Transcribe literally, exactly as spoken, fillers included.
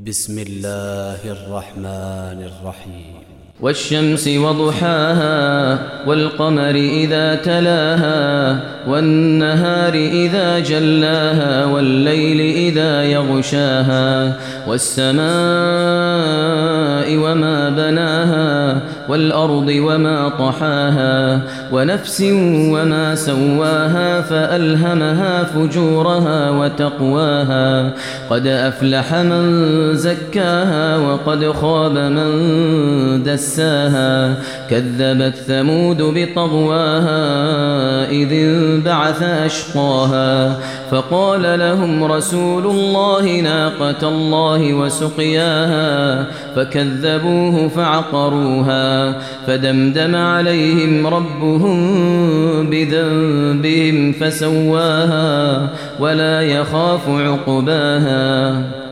بسم الله الرحمن الرحيم والشمس وضحاها والقمر إذا تلاها والنهار إذا جلاها والليل إذا يغشاها والسماء وما بناها والأرض وما طحاها ونفس وما سواها فألهمها فجورها وتقواها قد أفلح من زكاها وقد خاب من دساها كذبت ثمود بطغواها إذ انبعث أشقاها فقال لهم رسول الله ناقة الله وسقياها فكذبوه فعقروها فدمدم عليهم ربهم بذنبهم فسواها ولا يخاف عقباها.